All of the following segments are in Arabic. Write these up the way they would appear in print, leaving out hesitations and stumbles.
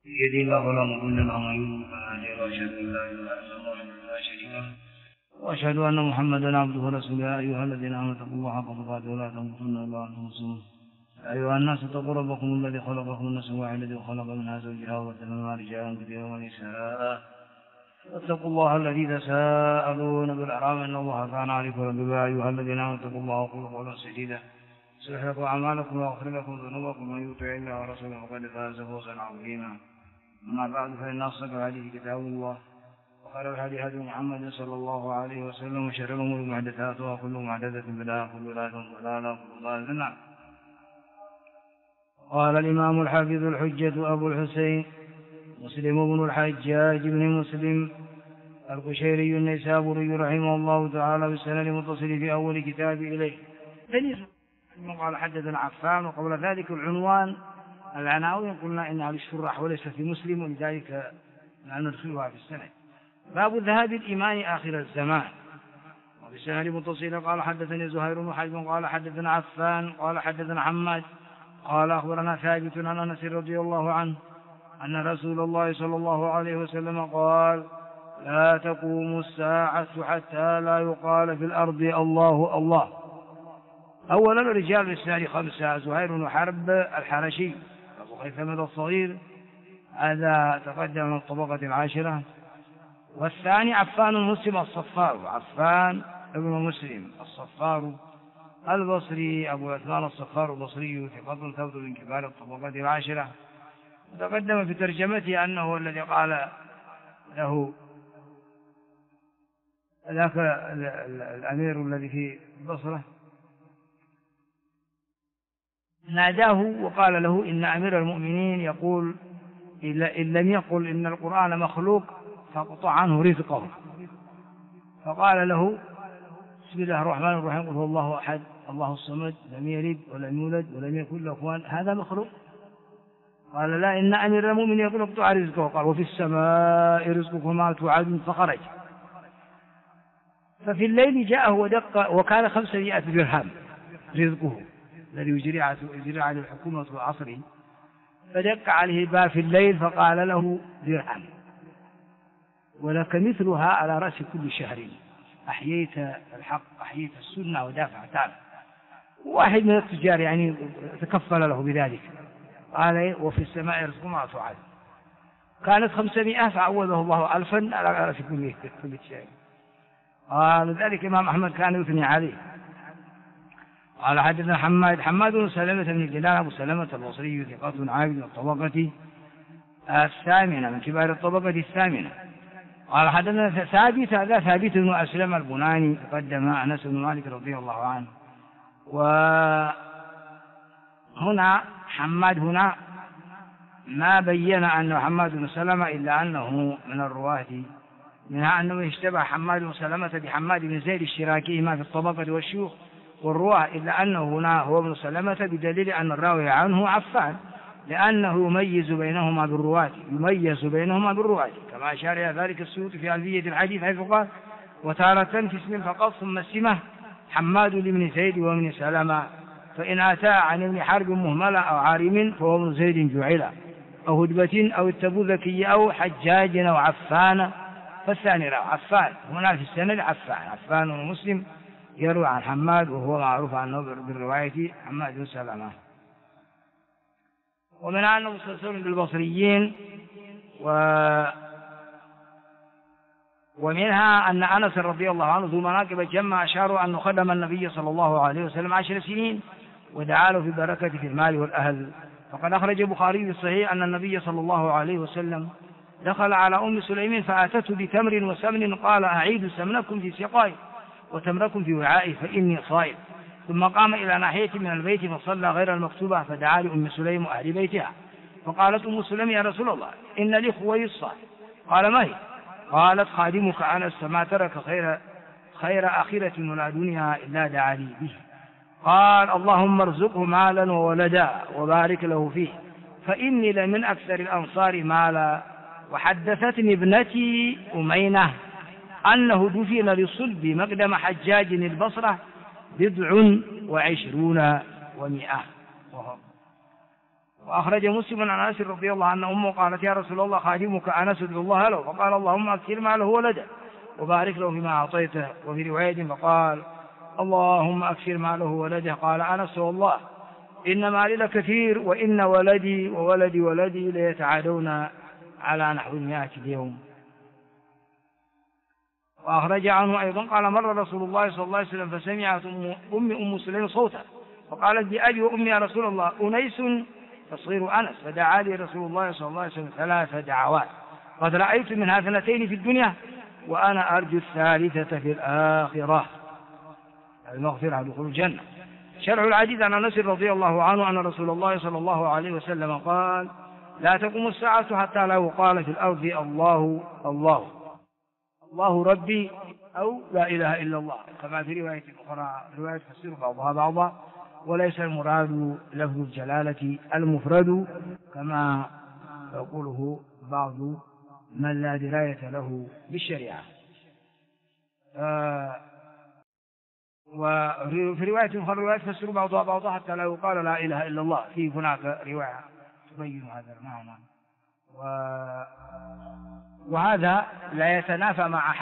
بيده الله ولا مضل له ومن يضلل فلا هادي له واشهد ان لا اله الا الله وحده لا شريك له واشهد ان محمدا عبده ورسوله. يا ايها الذين امنوا اتقوا الله حق تقاته ولا تموتن الا وانتم مسلمون. يا ايها الناس اتقوا ربكم الذي خلقكم من نفس واحده وخلق منها زوجها وبث منهما رجالا كثيرا ونساء واتقوا الله الذي تساءلون بالارحام ان الله كان عليكم رقيبا. يا ايها الذين امنوا اتقوا الله وقولوا قولا سديدا يصلح لكم اعمالكم ويغفر لكم ذنوبكم ومن يطع الله ورسوله فقد فاز فوزا عظيما. اما بعد فان اصدق الحديث كتاب الله وخير الهدي هدي محمد صلى الله عليه وسلم وشر الامور محدثاتها وكل محدثه بدعه وكل بدعه ضلاله وكل ضلاله في النار. قال الامام الحافظ الحجه ابو الحسين مسلم بن الحجاج بن مسلم القشيري النيسابوري رحمه الله تعالى بالسند المتصل في اول كتاب اليه. ثم قال حدثنا عفان. وقبل ذلك العنوان العناوين قلنا انها للشراح وليس في مسلم ولذلك لا ندخلها في السند. باب ذهاب الايمان اخر الزمان. وبالسند المتصل قال حدثني زهير بن حرب قال حدثنا عفان قال حدثنا حماد قال اخبرنا ثابت عن انس رضي الله عنه ان رسول الله صلى الله عليه وسلم قال: لا تقوم الساعه حتى لا يقال في الارض الله الله. اولا الرجال الاسناد خمسه: زهير بن حرب الحرشي ابو خيثمة الصغير هذا تقدم من الطبقه العاشره. والثاني عفان مسلم الصفار، عفان ابن مسلم الصفار البصري أبو عثمان الصفار البصري ثقة ثبت من كبار الطبقة العاشرة. تقدم في ترجمته أنه الذي قال له ذاك الأمير الذي في البصرة ناداه وقال له: إن أمير المؤمنين يقول إن لم يقل إن القرآن مخلوق فاقطع عنه رزقه. فقال له: بسم الله الرحمن الرحيم قل هو الله أحد الله الصمد لم يلد ولم يولد ولم يكن له كفوا أحد، هذا مخلوق؟ قال: لا، إن أمير المؤمنين يقول اقطع رزقه. قال: وفي السماء رزقكم وما توعدون. فخرج. ففي الليل جاءه ودق وكان 500 درهم رزقه الذي يجري على الحكومة في عصره. فدق عليه الباب في الليل فقال له: درهم ولك مثلها على رأس كل شهر، أحييت الحق أحييت السنة ودافعت عنه. واحد من التجار يعني تكفل له بذلك. قال: وفي السماء رزقكم وما توعدون. كانت 500 فعوضه الله 1000 على رأس كل شهر. قال ذلك الإمام أحمد كان يثني عليه. قال حدثنا حماد بن سلمة بن الجلال أبو سلمة البصري ثقة عابد من الطبقة الثامنة من كبار الطبقة الثامنة. قال حدثنا ثابت، هذا ثابت بن أسلم البناني تقدم أنس بن مالك رضي الله عنه. وهنا حماد هنا ما بين أنه حماد بن سلمة إلا أنه من الرواة منها أنه اشتبه حماد بن سلمة بحماد بن زيد الشراكي ما في الطبقة والشيوخ والرواة، إلا أنه هنا هو ابن سلمة بدليل أن الراوي عنه عفان، لأنه يميز بينهما بالرواة كما أشار إلى ذلك السيوطي في ألفية الحديث حيث قال: وتارة في اسم فقط ثم السمة حماد لابن زيد وابن سلمة، فإن أتى عن ابن حرب مهملة أو عارم فهو ابن زيد جعل أو هدبة أو التبوذكي أو حجاج أو عفان. فالثاني راوي عفان هنا في السند عفان ومسلم يروي عن حماد وهو معروف عنه بالرواية حماد بن سلمة. ومن أنه مسلسل بالبصريين ومنها أن أنس رضي الله عنه ذو مناقب جمع أشاروا أنه خدم النبي صلى الله عليه وسلم 10 سنين ودعا له في البركة في المال والأهل. فقد أخرج البخاري في الصحيح أن النبي صلى الله عليه وسلم دخل على أم سليم فأتته بتمر وسمن قال: أعيد سمنكم في سقائي وتمركم في وعائي فإني صائم. ثم قام إلى ناحية من البيت فصلى غير المكتوبة فدعا لأم سليم وأهل بيتها. فقالت أم سليم: يا رسول الله إن لي خويصة. قال: ما هي؟ قالت: خادمك أنس ما ترك خير آخرة ولا دنيا إلا دعا لي به. قال: اللهم ارزقه مالا وولدا وبارك له فيه فإني لمن أكثر الأنصار مالا. وحدثتني ابنتي أمينة أنه دفن لصلب مقدم حجاج البصرة 29 و100. وأخرج مسلم عن أنس رضي الله عنه أمه قالت يا رسول الله خادمك أنس ادعو الله له، فقال اللهم أكثر ماله وولده وبارك له فيما أعطيته. وفي رواية فقال اللهم أكثر ماله وولده. قال أنس والله إن مالي لكثير وإن ولدي وولدي ولدي ليتعادون على نحو 100 اليوم. وأخرج عنه أيضا قال مر رسول الله صلى الله عليه وسلم فسمعت أم سليم صوتا فقالت بأبي وأمي يا رسول الله أنيس تصغير أنس، فدعا لي رسول الله صلى الله عليه وسلم 3 دعوات قد رأيت منها 2 في الدنيا وأنا أرجو الثالثة في الآخرة، المغفرة دخول الجنة. شرع الحديث عن أنس رضي الله عنه أن رسول الله صلى الله عليه وسلم قال لا تقوم الساعة حتى لا يقال في الأرض الله الله الله ربي أو لا إله إلا الله، كما في رواية أخرى رواية تفسير بعضها بعضا، وليس المراد لفظ الجلالة المفرد كما يقوله بعض من لا دراية له بالشريعة. وفي رواية أخرى رواية تفسير بعضها بعضها حتى لا يقال لا إله إلا الله، في هناك رواية تبين هذا المعنى. وهذا لا يتنافى مع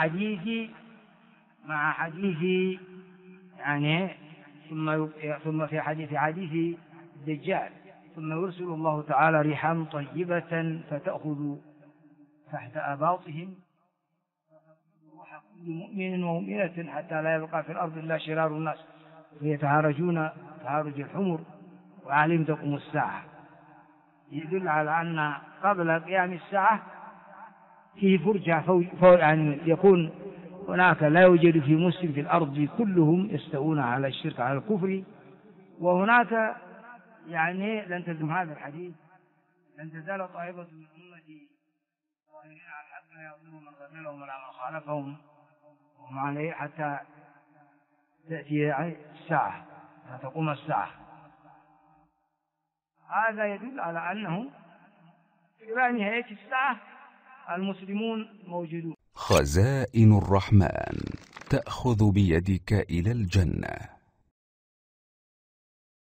حديث يعني ثم في حديث الدجال ثم يرسل الله تعالى ريحا طيبة فتأخذ تحت أباطهم روح كل مؤمن ومؤمنة حتى لا يبقى في الأرض إلا شرار الناس ويتهارجون تهارج الحمر وعليهم تقوم الساعة. يدل على أن قبل قيام الساعة فيه فرجة يعني يكون هناك لا يوجد في مسلم في الأرض كلهم يستوون على الشرك على الكفر، وهناك يعني لن تزم هذا الحديث لن تزال طائفة من أمتي ظاهرين على الحق لا يضرهم من خذلهم ولا من خالفهم وهم عليه حتى تأتي الساعة تقوم الساعة. هذا يدل على أنه إلى نهاية الساعة المسلمون موجودون. خزائن الرحمن تأخذ بيدك إلى الجنة.